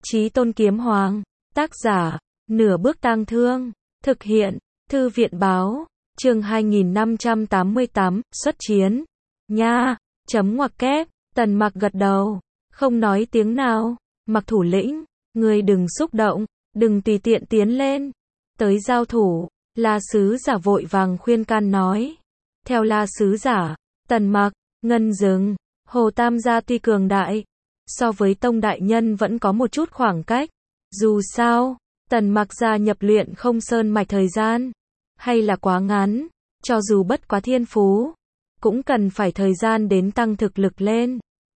Chí Tôn Kiếm Hoàng. Tác giả, Nửa Bước Tang Thương. Thực hiện, Thư viện Báo. Chương 2588, xuất chiến. Nha, chấm ngoặc kép. Tần Mặc gật đầu, không nói tiếng nào. Mặc thủ lĩnh, ngươi đừng xúc động, đừng tùy tiện tiến lên. Tới giao thủ, La sứ giả vội vàng khuyên can nói. Theo La sứ giả, Tần Mặc, Ngân Dừng, Hồ Tam gia tuy cường đại, so với Tông đại nhân vẫn có một chút khoảng cách. Dù sao, Tần Mặc gia nhập Luyện Không Sơn mạch thời gian hay là quá ngắn, cho dù bất quá thiên phú, cũng cần phải thời gian đến tăng thực lực lên.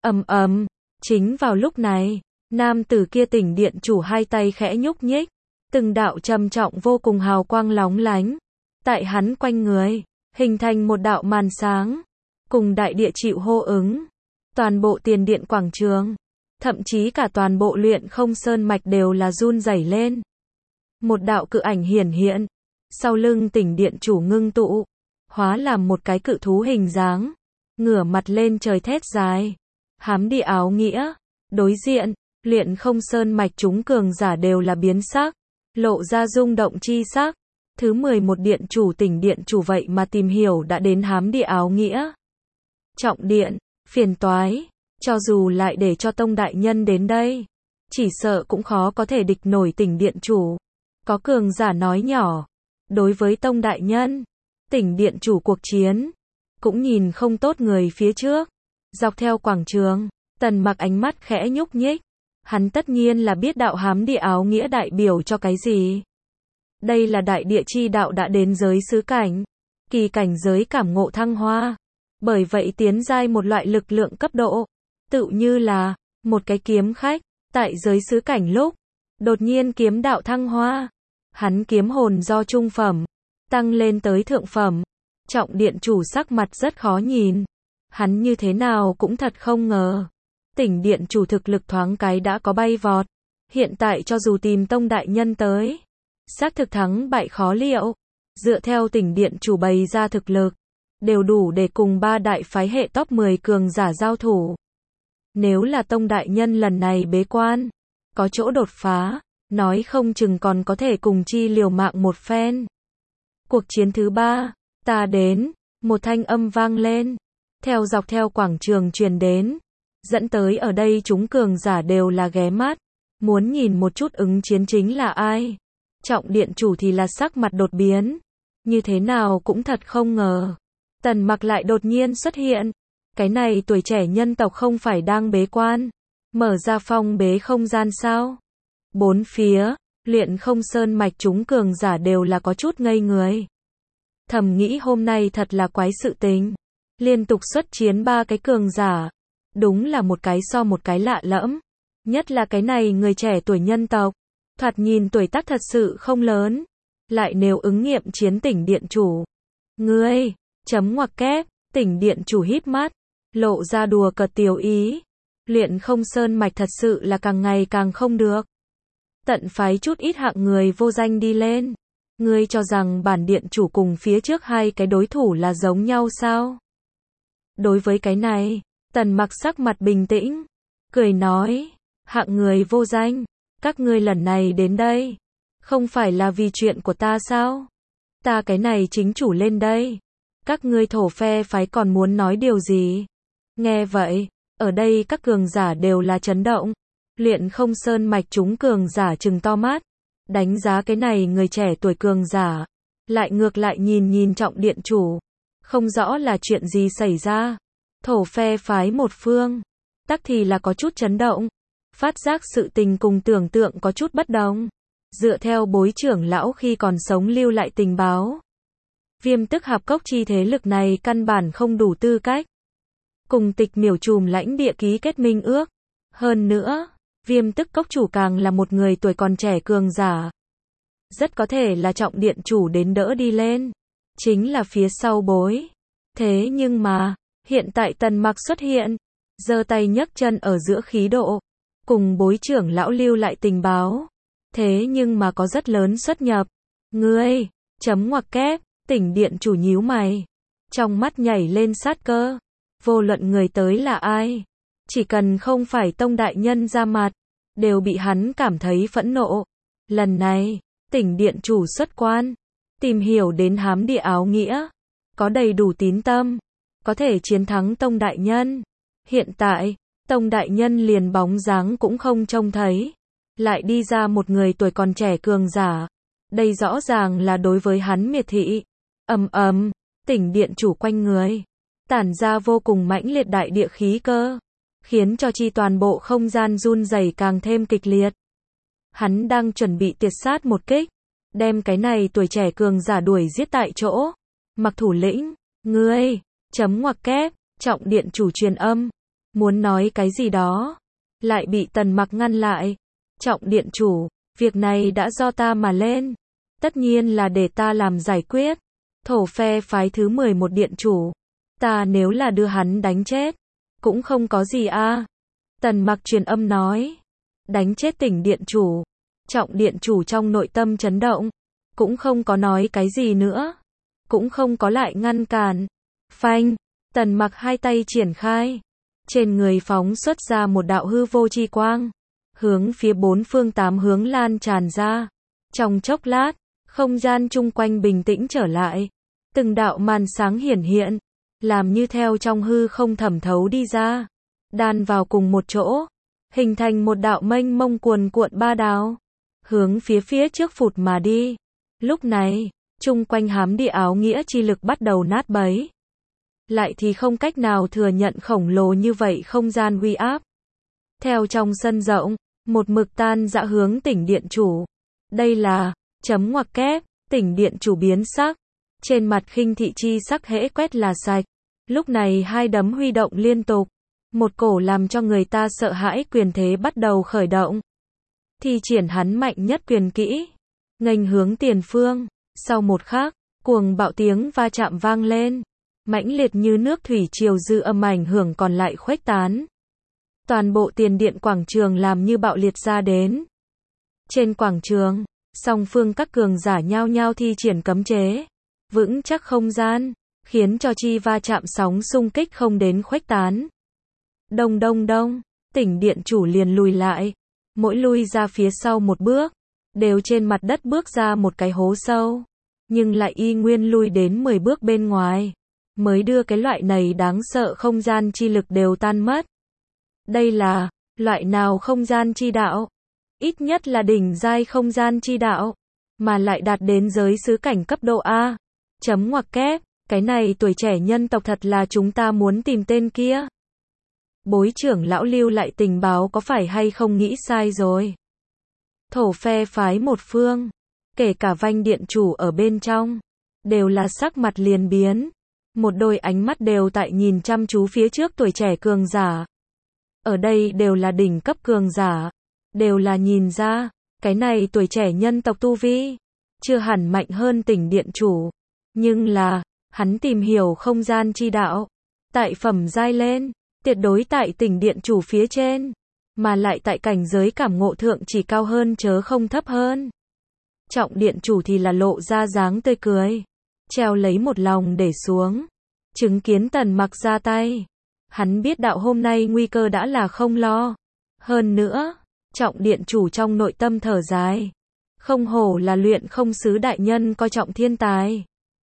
Chính vào lúc này, nam tử kia Tỉnh Điện chủ hai tay khẽ nhúc nhích, từng đạo trầm trọng vô cùng hào quang lóng lánh tại hắn quanh người, hình thành một đạo màn sáng, cùng đại địa chịu hô ứng. Toàn bộ tiền điện quảng trường, thậm chí cả toàn bộ Luyện Không Sơn mạch đều là run rẩy lên. Một đạo cự ảnh hiển hiện, sau lưng Tỉnh Điện chủ ngưng tụ, hóa làm một cái cự thú hình dáng, ngửa mặt lên trời thét dài. Hám địa áo nghĩa, đối diện, Luyện Không Sơn mạch chúng cường giả đều là biến sắc, lộ ra rung động chi sắc. Thứ 11 điện chủ Tỉnh Điện chủ vậy mà tìm hiểu đã đến hám địa áo nghĩa. Trọng điện, phiền toái, cho dù lại để cho Tông đại nhân đến đây, chỉ sợ cũng khó có thể địch nổi Tỉnh Điện chủ. Có cường giả nói nhỏ, đối với Tông đại nhân, Tỉnh Điện chủ cuộc chiến, cũng nhìn không tốt người phía trước. Dọc theo quảng trường, Tần Mặc ánh mắt khẽ nhúc nhích. Hắn tất nhiên là biết đạo hám địa áo nghĩa đại biểu cho cái gì. Đây là đại địa chi đạo đã đến giới xứ cảnh, kỳ cảnh giới cảm ngộ thăng hoa. Bởi vậy tiến giai một loại lực lượng cấp độ, tự như là một cái kiếm khách tại giới xứ cảnh lúc đột nhiên kiếm đạo thăng hoa, hắn kiếm hồn do trung phẩm tăng lên tới thượng phẩm. Trọng điện chủ sắc mặt rất khó nhìn, hắn như thế nào cũng thật không ngờ, Tỉnh Điện chủ thực lực thoáng cái đã có bay vọt. Hiện tại cho dù tìm Tông đại nhân tới, xác thực thắng bại khó liệu. Dựa theo Tỉnh Điện chủ bày ra thực lực, đều đủ để cùng ba đại phái hệ top 10 cường giả giao thủ. Nếu là Tông đại nhân lần này bế quan, có chỗ đột phá, nói không chừng còn có thể cùng chi liều mạng một phen. Cuộc chiến thứ 3, ta đến, một thanh âm vang lên, theo dọc theo quảng trường truyền đến, dẫn tới ở đây chúng cường giả đều là ghé mắt, muốn nhìn một chút ứng chiến chính là ai. Trọng điện chủ thì là sắc mặt đột biến, như thế nào cũng thật không ngờ, Tần Mặc lại đột nhiên xuất hiện. Cái này tuổi trẻ nhân tộc không phải đang bế quan, mở ra phong bế không gian sao? Bốn phía, Luyện Không Sơn mạch chúng cường giả đều là có chút ngây người. Thầm nghĩ hôm nay thật là quái sự tình, liên tục xuất chiến ba cái cường giả, đúng là một cái so một cái lạ lẫm. Nhất là cái này người trẻ tuổi nhân tộc, thoạt nhìn tuổi tác thật sự không lớn, lại nếu ứng nghiệm chiến Tỉnh Điện chủ. Ngươi, chấm ngoặc kép, Tỉnh Điện chủ híp mắt, lộ ra đùa cợt tiểu ý. Luyện Không Sơn mạch thật sự là càng ngày càng không được. Tận phái chút ít hạng người vô danh đi lên. Ngươi cho rằng bản điện chủ cùng phía trước hai cái đối thủ là giống nhau sao? Đối với cái này, Tần Mặc sắc mặt bình tĩnh, cười nói, hạng người vô danh, các ngươi lần này đến đây, không phải là vì chuyện của ta sao? Ta cái này chính chủ lên đây, các ngươi thổ phe phái còn muốn nói điều gì? Nghe vậy, ở đây các cường giả đều là chấn động. Luyện Không Sơn mạch chúng cường giả trừng to mắt, đánh giá cái này người trẻ tuổi cường giả, lại ngược lại nhìn Trọng điện chủ, không rõ là chuyện gì xảy ra. Thổ phe phái một phương, tắc thì là có chút chấn động, phát giác sự tình cùng tưởng tượng có chút bất đồng. Dựa theo bối trưởng lão khi còn sống lưu lại tình báo, Viêm Tức Hạp Cốc chi thế lực này căn bản không đủ tư cách cùng Tịch Miểu Trùm lãnh địa ký kết minh ước. Hơn nữa, Viêm Tức Cốc chủ càng là một người tuổi còn trẻ cường giả, rất có thể là Trọng điện chủ đến đỡ đi lên, chính là phía sau bối. Thế nhưng mà, hiện tại Tần Mặc xuất hiện, giơ tay nhấc chân ở giữa khí độ, cùng bối trưởng lão lưu lại tình báo, thế nhưng mà có rất lớn xuất nhập. Ngươi, chấm ngoặc kép, Tỉnh Điện chủ nhíu mày, trong mắt nhảy lên sát cơ. Vô luận người tới là ai, chỉ cần không phải Tông đại nhân ra mặt, đều bị hắn cảm thấy phẫn nộ. Lần này, tỉnh điện chủ xuất quan, tìm hiểu đến hám địa áo nghĩa, có đầy đủ tín tâm, có thể chiến thắng Tông đại nhân. Hiện tại, Tông đại nhân liền bóng dáng cũng không trông thấy, lại đi ra một người tuổi còn trẻ cường giả. Đây rõ ràng là đối với hắn miệt thị. Tỉnh điện chủ quanh người, tản ra vô cùng mãnh liệt đại địa khí cơ, khiến cho chi toàn bộ không gian run rẩy càng thêm kịch liệt. Hắn đang chuẩn bị tiệt sát một kích, đem cái này tuổi trẻ cường giả đuổi giết tại chỗ. Mặc thủ lĩnh, ngươi, ngoặc kép, Trọng điện chủ truyền âm, muốn nói cái gì đó, lại bị Tần Mặc ngăn lại. Trọng điện chủ, việc này đã do ta mà lên, tất nhiên là để ta làm giải quyết. Thổ phe phái thứ 11 điện chủ, ta nếu là đưa hắn đánh chết, cũng không có gì a. Tần Mặc truyền âm nói, đánh chết tỉnh điện chủ. Trọng điện chủ trong nội tâm chấn động, cũng không có nói cái gì nữa, cũng không có lại ngăn cản. Phanh, Tần Mặc hai tay triển khai, trên người phóng xuất ra một đạo hư vô chi quang, hướng phía bốn phương tám hướng lan tràn ra. Trong chốc lát, không gian chung quanh bình tĩnh trở lại, từng đạo màn sáng hiển hiện, làm như theo trong hư không thẩm thấu đi ra, đan vào cùng một chỗ, hình thành một đạo mênh mông cuồn cuộn ba đào, hướng phía trước phụt mà đi. Lúc này, chung quanh hám địa áo nghĩa chi lực bắt đầu nát bấy, lại thì không cách nào thừa nhận khổng lồ như vậy không gian uy áp. Theo trong sân rộng, một mực tan dã hướng tỉnh điện chủ. Đây là, ngoặc kép, tỉnh điện chủ biến sắc, trên mặt khinh thị chi sắc hễ quét là sạch. Lúc này hai đấm huy động liên tục, một cổ làm cho người ta sợ hãi quyền thế bắt đầu khởi động. Thi triển hắn mạnh nhất quyền kỹ, nghênh hướng tiền phương. Sau một khắc, cuồng bạo tiếng va chạm vang lên, mãnh liệt như nước thủy triều dư âm ảnh hưởng còn lại khuếch tán. Toàn bộ tiền điện quảng trường làm như bạo liệt ra đến. Trên quảng trường, song phương các cường giả nhao nhao thi triển cấm chế, vững chắc không gian, khiến cho chi va chạm sóng xung kích không đến khuếch tán. Đông đông đông, tỉnh điện chủ liền lùi lại, mỗi lui ra phía sau một bước, đều trên mặt đất bước ra một cái hố sâu, nhưng lại y nguyên lui đến 10 bước bên ngoài, mới đưa cái loại này đáng sợ không gian chi lực đều tan mất. Đây là, loại nào không gian chi đạo? Ít nhất là đỉnh giai không gian chi đạo, mà lại đạt đến giới xứ cảnh cấp độ A. Ngoặc kép, cái này tuổi trẻ nhân tộc thật là chúng ta muốn tìm tên kia. Bối trưởng lão lưu lại tình báo có phải hay không nghĩ sai rồi. Thổ phe phái một phương, kể cả Vanh điện chủ ở bên trong, đều là sắc mặt liền biến. Một đôi ánh mắt đều tại nhìn chăm chú phía trước tuổi trẻ cường giả. Ở đây đều là đỉnh cấp cường giả, đều là nhìn ra, cái này tuổi trẻ nhân tộc tu vi, chưa hẳn mạnh hơn tỉnh điện chủ. Nhưng là, hắn tìm hiểu không gian chi đạo, tại phẩm giai lên, tuyệt đối tại tỉnh điện chủ phía trên, mà lại tại cảnh giới cảm ngộ thượng chỉ cao hơn chớ không thấp hơn. Trọng điện chủ thì là lộ ra dáng tươi cười, treo lấy một lòng để xuống, chứng kiến Tần Mặc ra tay. Hắn biết đạo hôm nay nguy cơ đã là không lo. Hơn nữa, Trọng điện chủ trong nội tâm thở dài. Không hổ là luyện không sứ đại nhân coi trọng thiên tài.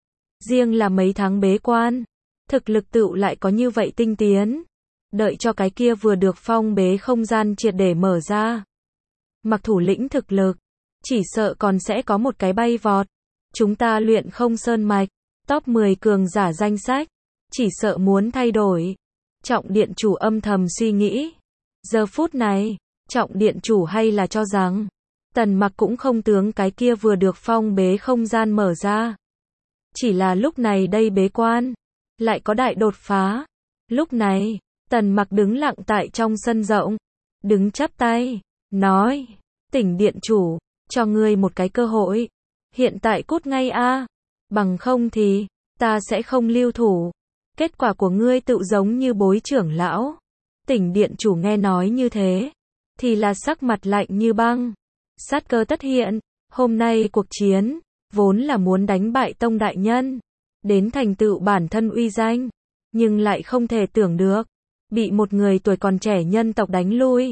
Riêng là mấy tháng bế quan, thực lực tựu lại có như vậy tinh tiến. Đợi cho cái kia vừa được phong bế không gian triệt để mở ra. Mặc thủ lĩnh thực lực, chỉ sợ còn sẽ có một cái bay vọt. Chúng ta luyện không sơn mạch, top 10 cường giả danh sách, chỉ sợ muốn thay đổi. Trọng điện chủ âm thầm suy nghĩ. Giờ phút này, Trọng điện chủ hay là cho rằng Tần Mặc cũng không tướng cái kia vừa được phong bế không gian mở ra. Chỉ là lúc này đây bế quan, lại có đại đột phá. Lúc này, Tần Mặc đứng lặng tại trong sân rộng, đứng chắp tay, nói, tỉnh điện chủ, cho ngươi một cái cơ hội. Hiện tại cút ngay a, bằng không thì, ta sẽ không lưu thủ. Kết quả của ngươi tự giống như bối trưởng lão. Tỉnh điện chủ nghe nói như thế, thì là sắc mặt lạnh như băng. Sát cơ tất hiện, hôm nay cuộc chiến, vốn là muốn đánh bại Tông đại nhân, đến thành tựu bản thân uy danh, nhưng lại không thể tưởng được, bị một người tuổi còn trẻ nhân tộc đánh lui.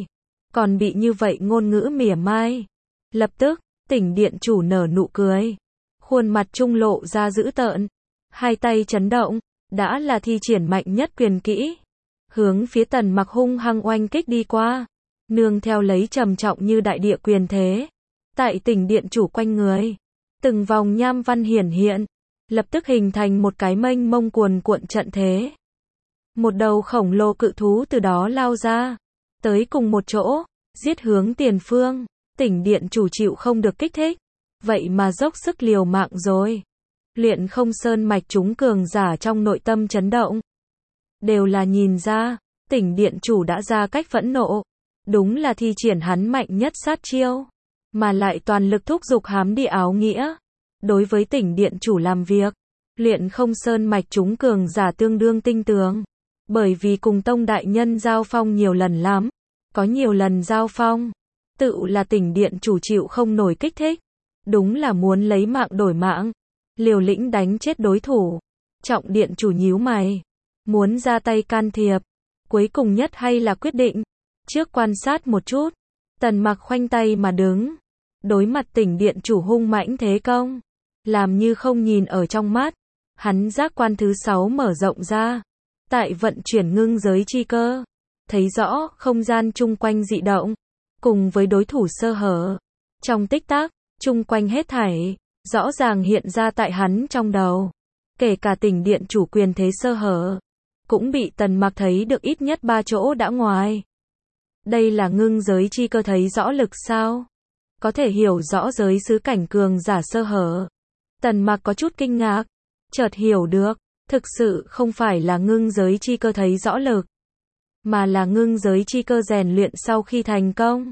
còn bị như vậy ngôn ngữ mỉa mai. Lập tức, Tỉnh điện chủ nở nụ cười. Khuôn mặt trung lộ ra dữ tợn. Hai tay chấn động, đã là thi triển mạnh nhất quyền kỹ. Hướng phía Tần Mặc hung hăng oanh kích đi qua. Nương theo lấy trầm trọng như đại địa quyền thế. Tại Tỉnh điện chủ quanh người. Từng vòng nham văn hiển hiện. Lập tức hình thành một cái mênh mông cuồn cuộn trận thế. Một đầu khổng lồ cự thú từ đó lao ra. Tới cùng một chỗ, giết hướng tiền phương. Tỉnh điện chủ chịu không được kích thích. Vậy mà dốc sức liều mạng rồi. Luyện không sơn mạch chúng cường giả trong nội tâm chấn động. Đều là nhìn ra, Tỉnh điện chủ đã ra cách phẫn nộ. Đúng là thi triển hắn mạnh nhất sát chiêu. Mà lại toàn lực thúc giục hám địa áo nghĩa. Đối với Tỉnh điện chủ làm việc, Luyện không sơn mạch chúng cường giả tương đương tinh tường. Bởi vì cùng tông đại nhân giao phong nhiều lần lắm. Có nhiều lần giao phong. Tự là Tỉnh điện chủ chịu không nổi kích thích. Đúng là muốn lấy mạng đổi mạng. Liều lĩnh đánh chết đối thủ. Trọng điện chủ nhíu mày. Muốn ra tay can thiệp. Cuối cùng nhất hay là quyết định. Trước quan sát một chút. Tần Mặc khoanh tay mà đứng. Đối mặt Tỉnh điện chủ hung mãnh thế công. Làm như không nhìn ở trong mắt. Hắn giác quan thứ 6 mở rộng ra. Tại vận chuyển ngưng giới chi cơ. Thấy rõ không gian chung quanh dị động. Cùng với đối thủ sơ hở. Trong tích tắc, chung quanh hết thảy. Rõ ràng hiện ra tại hắn trong đầu. Kể cả Tỉnh điện chủ quyền thế sơ hở. Cũng bị Tần Mặc thấy được ít nhất 3 chỗ đã ngoài. Đây là ngưng giới chi cơ thấy rõ lực sao? Có thể hiểu rõ giới xứ cảnh cường giả sơ hở. Tần Mặc có chút kinh ngạc. Chợt hiểu được. Thực sự không phải là ngưng giới chi cơ thấy rõ lực. Mà là ngưng giới chi cơ rèn luyện sau khi thành công.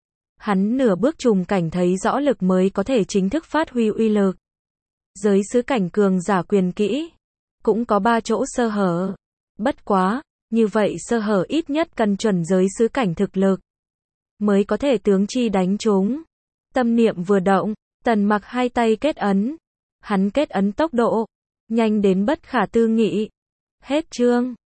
Hắn nửa bước trùng cảnh thấy rõ lực mới có thể chính thức phát huy uy lực. Giới xứ cảnh cường giả quyền kỹ. Cũng có 3 chỗ sơ hở. Bất quá, như vậy sơ hở ít nhất cần chuẩn giới xứ cảnh thực lực. Mới có thể tướng chi đánh chúng. Tâm niệm vừa động, Tần Mặc hai tay kết ấn. Hắn kết ấn tốc độ. Nhanh đến bất khả tư nghị. Hết chương.